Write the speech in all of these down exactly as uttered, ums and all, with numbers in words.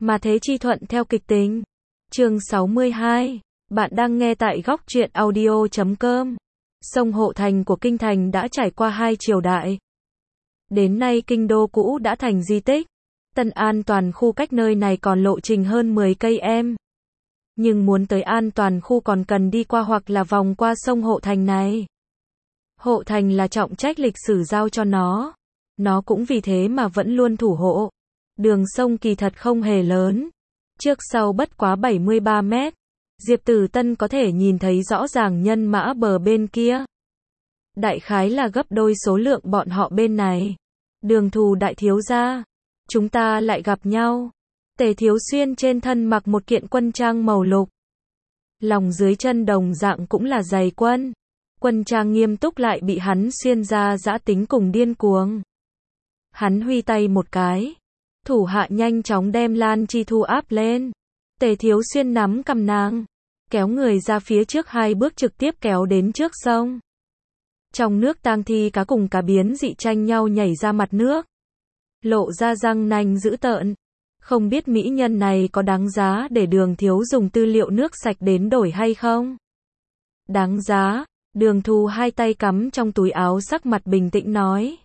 Mà thế chi thuận theo kịch tính. Chương sáu mươi hai. Bạn đang nghe tại góc truyện audio chấm com. Sông Hộ Thành của Kinh Thành đã trải qua hai triều đại. Đến nay kinh đô cũ đã thành di tích. Tân An Toàn khu cách nơi này còn lộ trình hơn mười cây em. Nhưng muốn tới An Toàn khu còn cần đi qua hoặc là vòng qua sông Hộ Thành này. Hộ Thành là trọng trách lịch sử giao cho nó. Nó cũng vì thế mà vẫn luôn thủ hộ. Đường sông kỳ thật không hề lớn. Trước sau bất quá bảy mươi ba mét. Diệp Tử Tân có thể nhìn thấy rõ ràng nhân mã bờ bên kia. Đại khái là gấp đôi số lượng bọn họ bên này. Đường Thù đại thiếu gia. Chúng ta lại gặp nhau. Tề Thiếu Xuyên trên thân mặc một kiện quân trang màu lục. Lòng dưới chân đồng dạng cũng là giày quân. Quân trang nghiêm túc lại bị hắn xuyên ra dã tính cùng điên cuồng. Hắn huy tay một cái. Thủ hạ nhanh chóng đem Lan Chi Thu áp lên. Tề Thiếu Xuyên nắm cầm nàng. Kéo người ra phía trước hai bước trực tiếp kéo đến trước sông. Trong nước tang thi cá cùng cá biến dị tranh nhau nhảy ra mặt nước. Lộ ra răng nanh dữ tợn. Không biết mỹ nhân này có đáng giá để Đường thiếu dùng tư liệu nước sạch đến đổi hay không? Đáng giá. Đường Thù hai tay cắm trong túi áo sắc mặt bình tĩnh nói.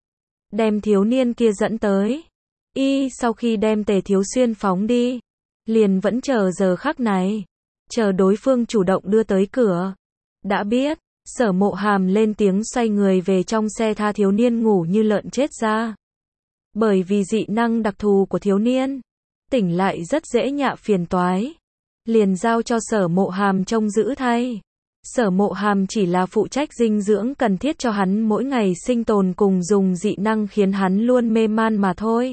Đem thiếu niên kia dẫn tới. Y sau khi đem Tề Thiếu Xuyên phóng đi. Liền vẫn chờ giờ khắc này. Chờ đối phương chủ động đưa tới cửa. Đã biết. Sở Mộ Hàm lên tiếng xoay người về trong xe tha thiếu niên ngủ như lợn chết ra. Bởi vì dị năng đặc thù của thiếu niên. Tỉnh lại rất dễ nhạ phiền toái. Liền giao cho Sở Mộ Hàm trông giữ thay. Sở Mộ Hàm chỉ là phụ trách dinh dưỡng cần thiết cho hắn mỗi ngày sinh tồn cùng dùng dị năng khiến hắn luôn mê man mà thôi.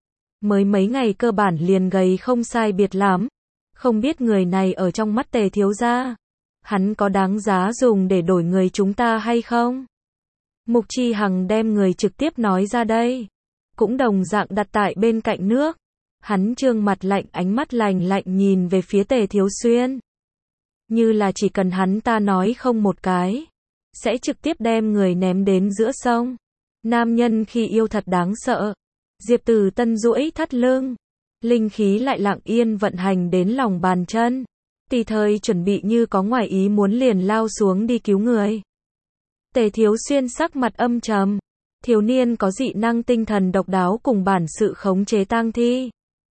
Mới mấy ngày cơ bản liền gầy không sai biệt lắm. Không biết người này ở trong mắt Tề thiếu gia. Hắn có đáng giá dùng để đổi người chúng ta hay không? Mục Chi Hằng đem người trực tiếp nói ra đây. Cũng đồng dạng đặt tại bên cạnh nước. Hắn trương mặt lạnh ánh mắt lạnh lạnh nhìn về phía Tề Thiếu Xuyên. Như là chỉ cần hắn ta nói không một cái. Sẽ trực tiếp đem người ném đến giữa sông. Nam nhân khi yêu thật đáng sợ. Diệp Tử Tân duỗi thắt lưng. Linh khí lại lặng yên vận hành đến lòng bàn chân. Tùy thời chuẩn bị như có ngoài ý muốn liền lao xuống đi cứu người. Tề Thiếu Xuyên sắc mặt âm trầm. Thiếu niên có dị năng tinh thần độc đáo cùng bản sự khống chế tang thi.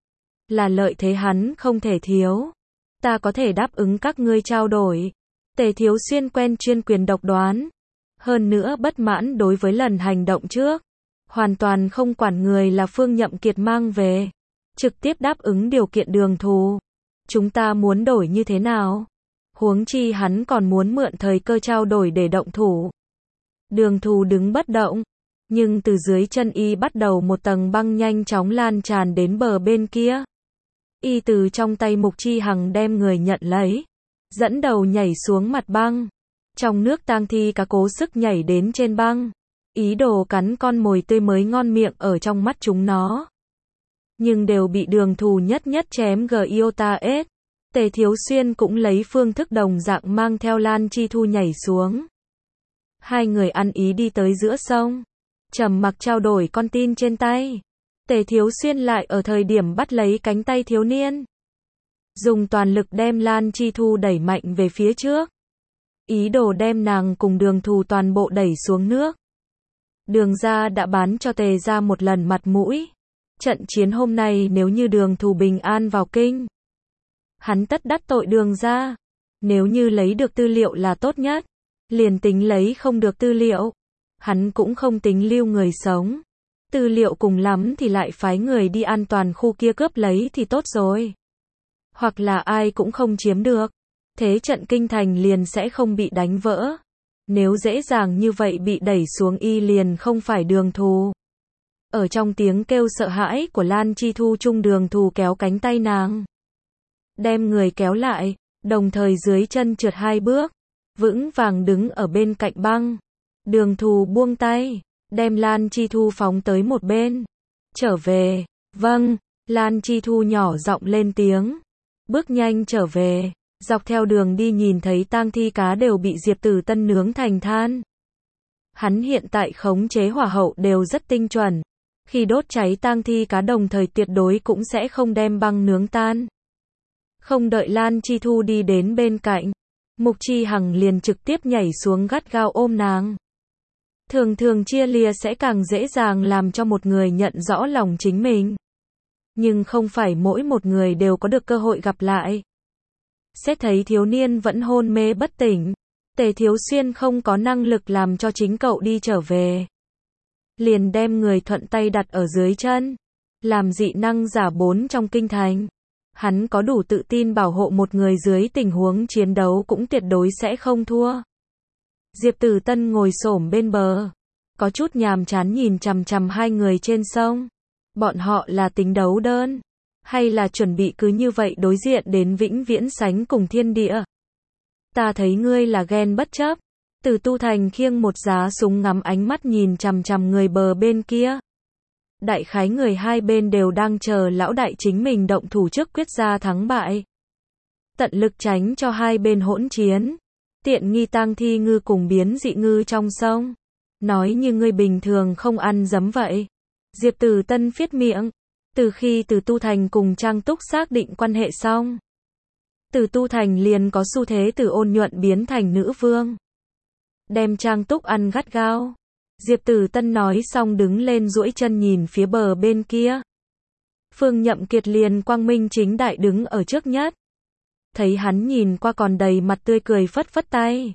Là lợi thế hắn không thể thiếu. Ta có thể đáp ứng các ngươi trao đổi. Tề Thiếu Xuyên quen chuyên quyền độc đoán. Hơn nữa bất mãn đối với lần hành động trước. Hoàn toàn không quản người là Phương Nhậm Kiệt mang về. Trực tiếp đáp ứng điều kiện Đường Thù. Chúng ta muốn đổi như thế nào? Huống chi hắn còn muốn mượn thời cơ trao đổi để động thủ. Đường Thù đứng bất động. Nhưng từ dưới chân y bắt đầu một tầng băng nhanh chóng lan tràn đến bờ bên kia. Y từ trong tay Mục Chi Hằng đem người nhận lấy. Dẫn đầu nhảy xuống mặt băng. Trong nước tang thi cá cố sức nhảy đến trên băng. Ý đồ cắn con mồi tươi mới ngon miệng ở trong mắt chúng nó. Nhưng đều bị Đường Thù nhất nhất chém giota ết. Tề Thiếu Xuyên cũng lấy phương thức đồng dạng mang theo Lan Chi Thu nhảy xuống. Hai người ăn ý đi tới giữa sông. Trầm mặc trao đổi con tin trên tay. Tề Thiếu Xuyên lại ở thời điểm bắt lấy cánh tay thiếu niên. Dùng toàn lực đem Lan Chi Thu đẩy mạnh về phía trước. Ý đồ đem nàng cùng Đường Thù toàn bộ đẩy xuống nước. Đường gia đã bán cho Tề gia một lần mặt mũi. Trận chiến hôm nay nếu như Đường Thù bình an vào kinh. Hắn tất đắc tội Đường gia. Nếu như lấy được tư liệu là tốt nhất. Liền tính lấy không được tư liệu. Hắn cũng không tính lưu người sống. Tư liệu cùng lắm thì lại phái người đi An Toàn khu kia cướp lấy thì tốt rồi. Hoặc là ai cũng không chiếm được. Thế trận kinh thành liền sẽ không bị đánh vỡ. Nếu dễ dàng như vậy bị đẩy xuống y liền không phải Đường Thù. Ở trong tiếng kêu sợ hãi của Lan Chi Thu trung Đường Thù kéo cánh tay nàng. Đem người kéo lại, đồng thời dưới chân trượt hai bước. Vững vàng đứng ở bên cạnh băng. Đường Thù buông tay. Đem Lan Chi Thu phóng tới một bên. Trở về. Vâng. Lan Chi Thu nhỏ giọng lên tiếng. Bước nhanh trở về. Dọc theo đường đi nhìn thấy tang thi cá đều bị Diệp Tử Tân nướng thành than. Hắn hiện tại khống chế hỏa hậu đều rất tinh chuẩn. Khi đốt cháy tang thi cá đồng thời tuyệt đối cũng sẽ không đem băng nướng tan. Không đợi Lan Chi Thu đi đến bên cạnh, Mục Chi Hằng liền trực tiếp nhảy xuống gắt gao ôm nàng. Thường thường chia lìa sẽ càng dễ dàng làm cho một người nhận rõ lòng chính mình. Nhưng không phải mỗi một người đều có được cơ hội gặp lại. Xét thấy thiếu niên vẫn hôn mê bất tỉnh, Tề Thiếu Xuyên không có năng lực làm cho chính cậu đi trở về. Liền đem người thuận tay đặt ở dưới chân, làm dị năng giả bốn trong kinh thành. Hắn có đủ tự tin bảo hộ một người dưới tình huống chiến đấu cũng tuyệt đối sẽ không thua. Diệp Tử Tân ngồi xổm bên bờ, có chút nhàm chán nhìn chằm chằm hai người trên sông. Bọn họ là tính đấu đơn, hay là chuẩn bị cứ như vậy đối diện đến vĩnh viễn sánh cùng thiên địa? Ta thấy ngươi là ghen bất chấp. Từ Tu Thành khiêng một giá súng ngắm ánh mắt nhìn chằm chằm người bờ bên kia. Đại khái người hai bên đều đang chờ lão đại chính mình động thủ trước quyết ra thắng bại. Tận lực tránh cho hai bên hỗn chiến. Tiện nghi tang thi ngư cùng biến dị ngư trong sông. Nói như ngươi bình thường không ăn giấm vậy. Diệp Tử Tân phiết miệng. Từ khi Từ Tu Thành cùng Trang Túc xác định quan hệ xong, Từ Tu Thành liền có xu thế từ ôn nhuận biến thành nữ vương. Đem Trang Túc ăn gắt gao. Diệp Tử Tân nói xong đứng lên duỗi chân nhìn phía bờ bên kia. Phương Nhậm Kiệt liền quang minh chính đại đứng ở trước nhất. Thấy hắn nhìn qua còn đầy mặt tươi cười phất phất tay.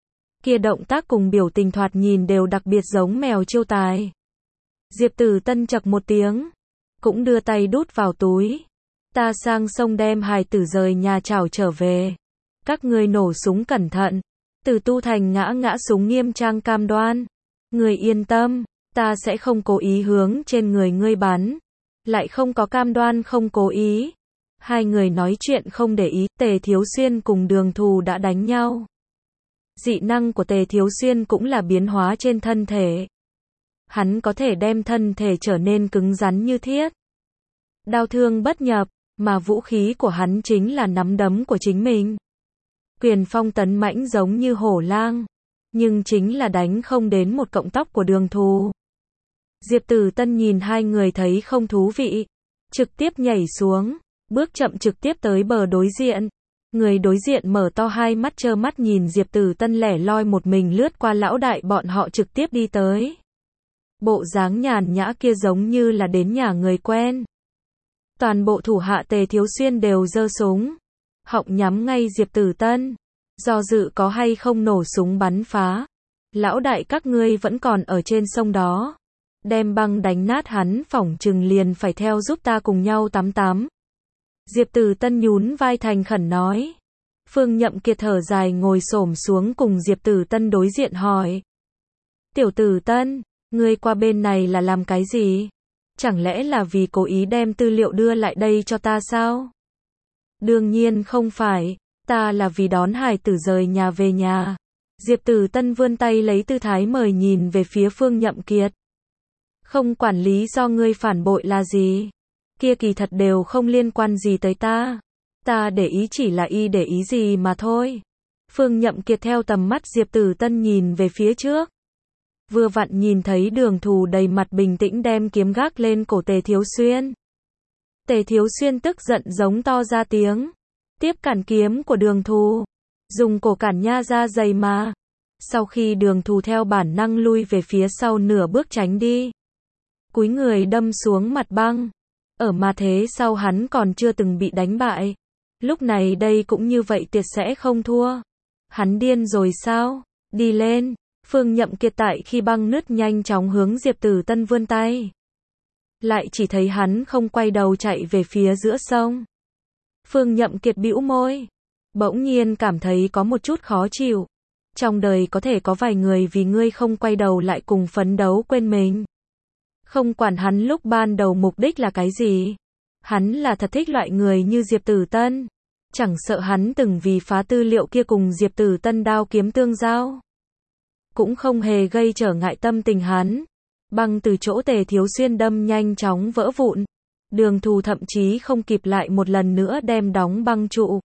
Kia động tác cùng biểu tình thoạt nhìn đều đặc biệt giống mèo chiêu tài. Diệp Tử Tân chậc một tiếng, cũng đưa tay đút vào túi. Ta sang sông đem hài tử rời nhà chảo trở về. Các ngươi nổ súng cẩn thận. Từ Tu Thành ngã ngã súng nghiêm trang cam đoan. Người yên tâm, ta sẽ không cố ý hướng trên người ngươi bắn. Lại không có cam đoan không cố ý. Hai người nói chuyện không để ý, Tề Thiếu Xuyên cùng Đường Thù đã đánh nhau. Dị năng của Tề Thiếu Xuyên cũng là biến hóa trên thân thể. Hắn có thể đem thân thể trở nên cứng rắn như thiết. Đao thương bất nhập, mà vũ khí của hắn chính là nắm đấm của chính mình. Quyền phong tấn mãnh giống như hổ lang, nhưng chính là đánh không đến một cọng tóc của Đường Thù. Diệp Tử Tân nhìn hai người thấy không thú vị, trực tiếp nhảy xuống, bước chậm trực tiếp tới bờ đối diện. Người đối diện mở to hai mắt trơ mắt nhìn Diệp Tử Tân lẻ loi một mình lướt qua lão đại bọn họ trực tiếp đi tới. Bộ dáng nhàn nhã kia giống như là đến nhà người quen. Toàn bộ thủ hạ Tề Thiếu Xuyên đều giơ súng, họng nhắm ngay Diệp Tử Tân, do dự có hay không nổ súng bắn phá. Lão đại các ngươi vẫn còn ở trên sông đó, đem băng đánh nát hắn phỏng chừng liền phải theo giúp ta cùng nhau tắm tắm. Diệp Tử Tân nhún vai thành khẩn nói. Phương Nhậm Kiệt thở dài ngồi xổm xuống cùng Diệp Tử Tân đối diện hỏi. Tiểu Tử Tân, ngươi qua bên này là làm cái gì? Chẳng lẽ là vì cố ý đem tư liệu đưa lại đây cho ta sao? Đương nhiên không phải, ta là vì đón hài tử rời nhà về nhà. Diệp Tử Tân vươn tay lấy tư thái mời nhìn về phía Phương Nhậm Kiệt. Không quản lý do ngươi phản bội là gì. Kia kỳ thật đều không liên quan gì tới ta. Ta để ý chỉ là y để ý gì mà thôi. Phương Nhậm Kiệt theo tầm mắt Diệp Tử Tân nhìn về phía trước. Vừa vặn nhìn thấy Đường Thù đầy mặt bình tĩnh đem kiếm gác lên cổ Tề Thiếu Xuyên. Tề Thiếu Xuyên tức giận giống to ra tiếng. Tiếp cản kiếm của Đường Thù. Dùng cổ cản nha ra dày mà. Sau khi Đường Thù theo bản năng lui về phía sau nửa bước tránh đi. Cúi người đâm xuống mặt băng. Ở mà thế sau hắn còn chưa từng bị đánh bại. Lúc này đây cũng như vậy tuyệt sẽ không thua. Hắn điên rồi sao? Đi lên. Phương Nhậm Kiệt tại khi băng nứt nhanh chóng hướng Diệp Tử Tân vươn tay. Lại chỉ thấy hắn không quay đầu chạy về phía giữa sông. Phương Nhậm Kiệt bĩu môi. Bỗng nhiên cảm thấy có một chút khó chịu. Trong đời có thể có vài người vì ngươi không quay đầu lại cùng phấn đấu quên mình. Không quản hắn lúc ban đầu mục đích là cái gì. Hắn là thật thích loại người như Diệp Tử Tân. Chẳng sợ hắn từng vì phá tư liệu kia cùng Diệp Tử Tân đao kiếm tương giao. Cũng không hề gây trở ngại tâm tình hắn. Băng từ chỗ Tề Thiếu Xuyên đâm nhanh chóng vỡ vụn. Đường Thù thậm chí không kịp lại một lần nữa đem đóng băng trụ.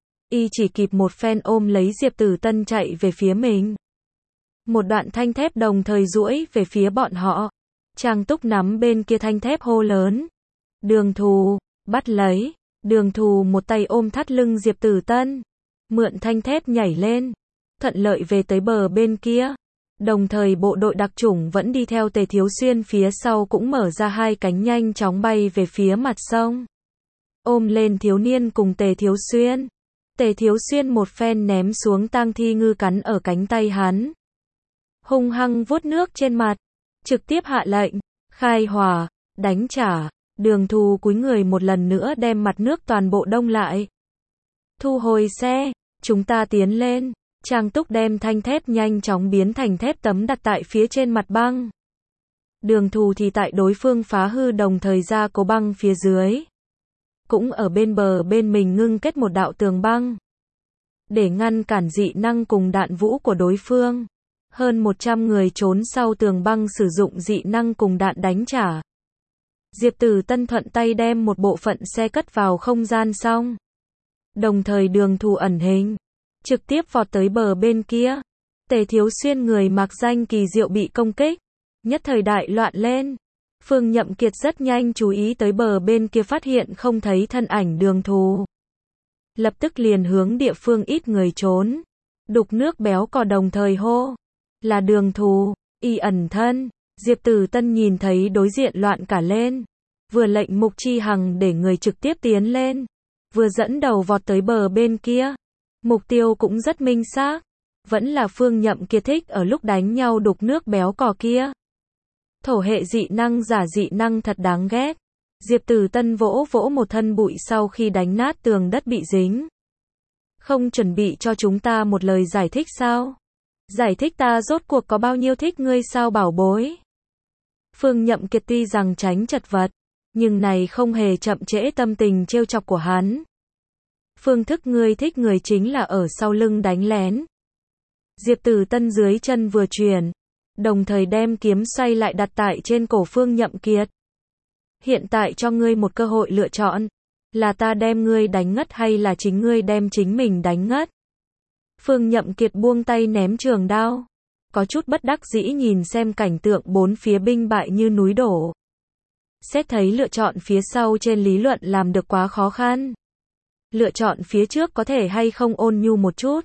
Y chỉ kịp một phen ôm lấy Diệp Tử Tân chạy về phía mình. Một đoạn thanh thép đồng thời duỗi về phía bọn họ. Trang Túc nắm bên kia thanh thép hô lớn. Đường Thù, bắt lấy. Đường Thù một tay ôm thắt lưng Diệp Tử Tân, mượn thanh thép nhảy lên, thuận lợi về tới bờ bên kia. Đồng thời bộ đội đặc chủng vẫn đi theo Tề Thiếu Xuyên phía sau cũng mở ra hai cánh nhanh chóng bay về phía mặt sông. Ôm lên thiếu niên cùng Tề Thiếu Xuyên. Tề Thiếu Xuyên một phen ném xuống tang thi ngư cắn ở cánh tay hắn. Hung hăng vuốt nước trên mặt, trực tiếp hạ lệnh, khai hỏa, đánh trả. Đường Thù cúi người một lần nữa đem mặt nước toàn bộ đông lại. Thu hồi xe, chúng ta tiến lên. Trang Túc đem thanh thép nhanh chóng biến thành thép tấm đặt tại phía trên mặt băng. Đường Thù thì tại đối phương phá hư đồng thời ra cố băng phía dưới. Cũng ở bên bờ bên mình ngưng kết một đạo tường băng. Để ngăn cản dị năng cùng đạn vũ của đối phương. Hơn một trăm người trốn sau tường băng sử dụng dị năng cùng đạn đánh trả. Diệp Tử Tân thuận tay đem một bộ phận xe cất vào không gian xong. Đồng thời Đường Thù ẩn hình, trực tiếp vọt tới bờ bên kia. Tề Thiếu Xuyên người mặc danh kỳ diệu bị công kích. Nhất thời đại loạn lên. Phương Nhậm Kiệt rất nhanh chú ý tới bờ bên kia phát hiện không thấy thân ảnh Đường Thù. Lập tức liền hướng địa phương ít người trốn. Đục nước béo cò đồng thời hô. Là Đường Thù, y ẩn thân. Diệp Tử Tân nhìn thấy đối diện loạn cả lên. Vừa lệnh Mục Chi Hằng để người trực tiếp tiến lên. Vừa dẫn đầu vọt tới bờ bên kia. Mục tiêu cũng rất minh xác. Vẫn là Phương Nhậm Kiệt thích ở lúc đánh nhau đục nước béo cò kia. Thổ hệ dị năng giả dị năng thật đáng ghét. Diệp Tử Tân vỗ vỗ một thân bụi sau khi đánh nát tường đất bị dính. Không chuẩn bị cho chúng ta một lời giải thích sao? Giải thích ta rốt cuộc có bao nhiêu thích ngươi sao bảo bối? Phương Nhậm Kiệt tuy rằng tránh chật vật, nhưng này không hề chậm trễ tâm tình trêu chọc của hắn. Phương thức ngươi thích người chính là ở sau lưng đánh lén. Diệp Tử Tân dưới chân vừa chuyển, đồng thời đem kiếm xoay lại đặt tại trên cổ Phương Nhậm Kiệt. Hiện tại cho ngươi một cơ hội lựa chọn, là ta đem ngươi đánh ngất hay là chính ngươi đem chính mình đánh ngất. Phương Nhậm Kiệt buông tay ném trường đao, có chút bất đắc dĩ nhìn xem cảnh tượng bốn phía binh bại như núi đổ. Xét thấy lựa chọn phía sau trên lý luận làm được quá khó khăn. Lựa chọn phía trước có thể hay không ôn nhu một chút?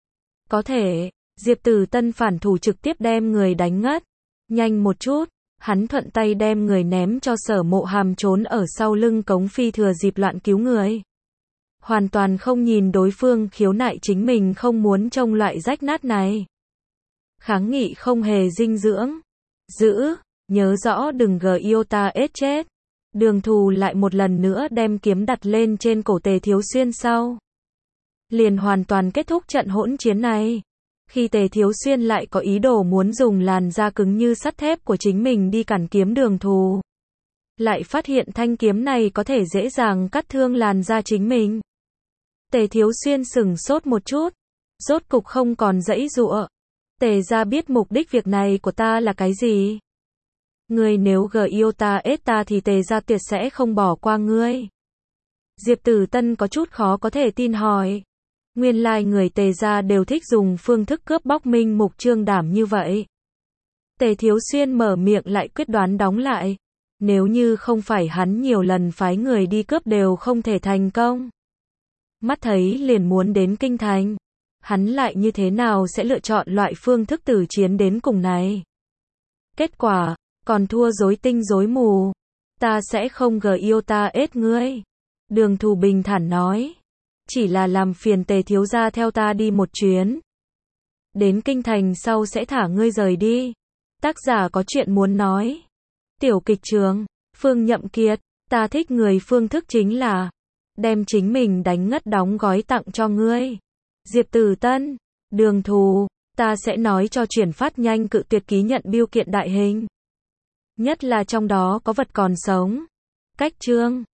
Có thể. Diệp Tử Tân phản thủ trực tiếp đem người đánh ngất. Nhanh một chút, hắn thuận tay đem người ném cho Sở Mộ Hàm trốn ở sau lưng cống phi thừa dịp loạn cứu người. Hoàn toàn không nhìn đối phương khiếu nại chính mình không muốn trông loại rách nát này. Kháng nghị không hề dinh dưỡng. Giữ, nhớ rõ đừng gờ yêu ta ết chết. Đường Thù lại một lần nữa đem kiếm đặt lên trên cổ Tề Thiếu Xuyên sau. Liền hoàn toàn kết thúc trận hỗn chiến này. Khi Tề Thiếu Xuyên lại có ý đồ muốn dùng làn da cứng như sắt thép của chính mình đi cản kiếm Đường Thù. Lại phát hiện thanh kiếm này có thể dễ dàng cắt thương làn da chính mình. Tề Thiếu Xuyên sửng sốt một chút. Rốt cục không còn giãy giụa. Tề gia biết mục đích việc này của ta là cái gì? Ngươi nếu gờ yêu ta ết ta thì Tề gia tuyệt sẽ không bỏ qua ngươi. Diệp Tử Tân có chút khó có thể tin hỏi. Nguyên lai người Tề gia đều thích dùng phương thức cướp bóc minh mục trương đảm như vậy. Tề Thiếu Xuyên mở miệng lại quyết đoán đóng lại. Nếu như không phải hắn nhiều lần phái người đi cướp đều không thể thành công. Mắt thấy liền muốn đến kinh thành. Hắn lại như thế nào sẽ lựa chọn loại phương thức tử chiến đến cùng này? Kết quả, còn thua rối tinh rối mù. Ta sẽ không gờ yêu ta ết ngươi. Đường Thù bình thản nói. Chỉ là làm phiền Tề thiếu gia theo ta đi một chuyến. Đến kinh thành sau sẽ thả ngươi rời đi. Tác giả có chuyện muốn nói. Tiểu kịch trường, Phương Nhậm Kiệt, ta thích người phương thức chính là đem chính mình đánh ngất đóng gói tặng cho ngươi. Diệp Tử Tân, Đường Thù, ta sẽ nói cho chuyển phát nhanh cự tuyệt ký nhận bưu kiện đại hình. Nhất là trong đó có vật còn sống. Cách chương